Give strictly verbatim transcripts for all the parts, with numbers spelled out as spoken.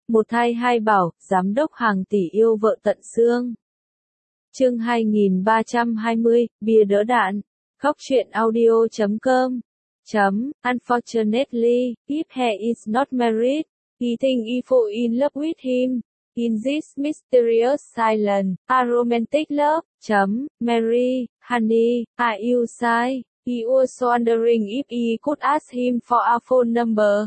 Một thai hai bảo, giám đốc hàng tỷ yêu vợ tận xương. Chương hai nghìn ba trăm hai mươi, bia đỡ đạn. Góc truyện audio chấm com. Chấm, unfortunately, if he is not married, he think I fall in love with him. In this mysterious silence, a romantic love. Chấm, Mary, honey, are you shy? He was wondering if he could ask him for a phone number.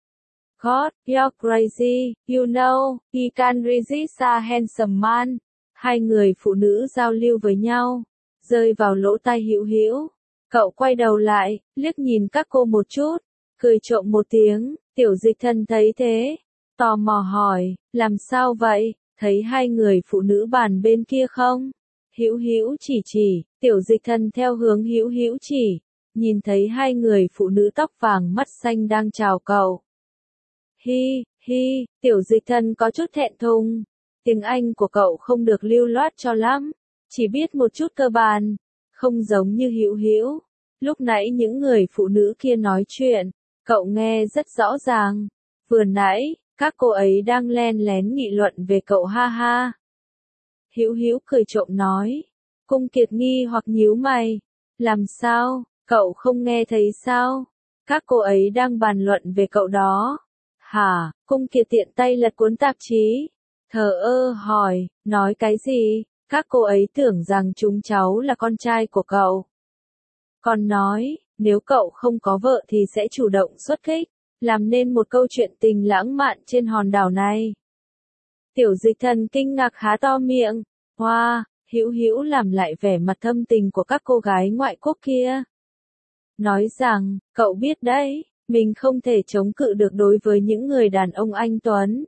God, you're crazy, you know, he can resist a handsome man. Hai người phụ nữ giao lưu với nhau, rơi vào lỗ tai Hữu Hữu. Cậu quay đầu lại, liếc nhìn các cô một chút, cười trộm một tiếng. Tiểu Dịch Thần thấy thế, tò mò hỏi, làm sao vậy, thấy hai người phụ nữ bàn bên kia không? Hữu Hữu chỉ chỉ, Tiểu Dịch Thần theo hướng Hữu Hữu chỉ, nhìn thấy hai người phụ nữ tóc vàng mắt xanh đang chào cậu. Hi, hi, Tiểu Dịch Thần có chút thẹn thùng. Tiếng Anh của cậu không được lưu loát cho lắm, chỉ biết một chút cơ bản, không giống như Hữu Hữu. Lúc nãy những người phụ nữ kia nói chuyện, cậu nghe rất rõ ràng. Vừa nãy, các cô ấy đang len lén nghị luận về cậu ha ha. Hữu Hữu cười trộm nói. Cung Kiệt nghi hoặc nhíu mày. Làm sao, cậu không nghe thấy sao? Các cô ấy đang bàn luận về cậu đó. Hả? Cung Kiệt tiện tay lật cuốn tạp chí. Thờ ơ hỏi, nói cái gì? Các cô ấy tưởng rằng chúng cháu là con trai của cậu. Còn nói, nếu cậu không có vợ thì sẽ chủ động xuất kích, làm nên một câu chuyện tình lãng mạn trên hòn đảo này. Tiểu Dịch Thần kinh ngạc há to miệng. Hoa, wow, Hữu Hữu làm lại vẻ mặt thâm tình của các cô gái ngoại quốc kia. Nói rằng, cậu biết đấy, mình không thể chống cự được đối với những người đàn ông anh tuấn.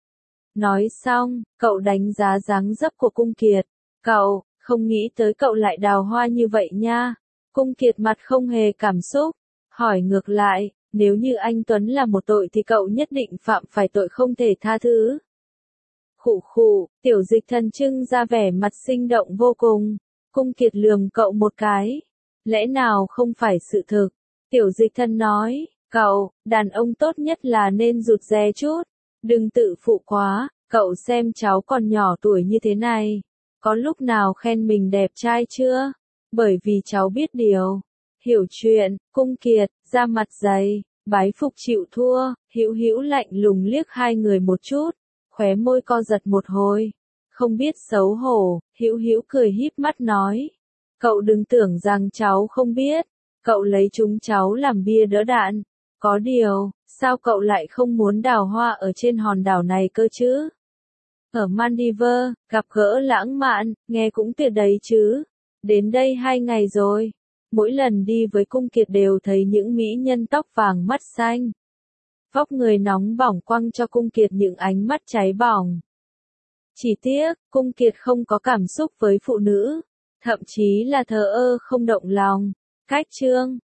Nói xong, cậu đánh giá dáng dấp của Cung Kiệt. Cậu, không nghĩ tới cậu lại đào hoa như vậy nha. Cung Kiệt mặt không hề cảm xúc. Hỏi ngược lại, nếu như anh Tuấn là một tội thì cậu nhất định phạm phải tội không thể tha thứ. Khụ khụ, Tiểu Dịch Thần trưng ra vẻ mặt sinh động vô cùng. Cung Kiệt lườm cậu một cái. Lẽ nào không phải sự thực? Tiểu Dịch Thần nói, cậu, đàn ông tốt nhất là nên rụt rè chút. Đừng tự phụ quá, cậu xem cháu còn nhỏ tuổi như thế này. Có lúc nào khen mình đẹp trai chưa? Bởi vì cháu biết điều. Hiểu chuyện, Cung Kiệt, ra mặt dày, bái phục chịu thua. Hữu Hữu lạnh lùng liếc hai người một chút, khóe môi co giật một hồi. Không biết xấu hổ, Hữu Hữu cười híp mắt nói. Cậu đừng tưởng rằng cháu không biết. Cậu lấy chúng cháu làm bia đỡ đạn. Có điều, sao cậu lại không muốn đào hoa ở trên hòn đảo này cơ chứ? Ở Maldives, gặp gỡ lãng mạn, nghe cũng tuyệt đấy chứ. Đến đây hai ngày rồi. Mỗi lần đi với Cung Kiệt đều thấy những mỹ nhân tóc vàng mắt xanh. Vóc người nóng bỏng quăng cho Cung Kiệt những ánh mắt cháy bỏng. Chỉ tiếc, Cung Kiệt không có cảm xúc với phụ nữ. Thậm chí là thờ ơ không động lòng. Cách chương.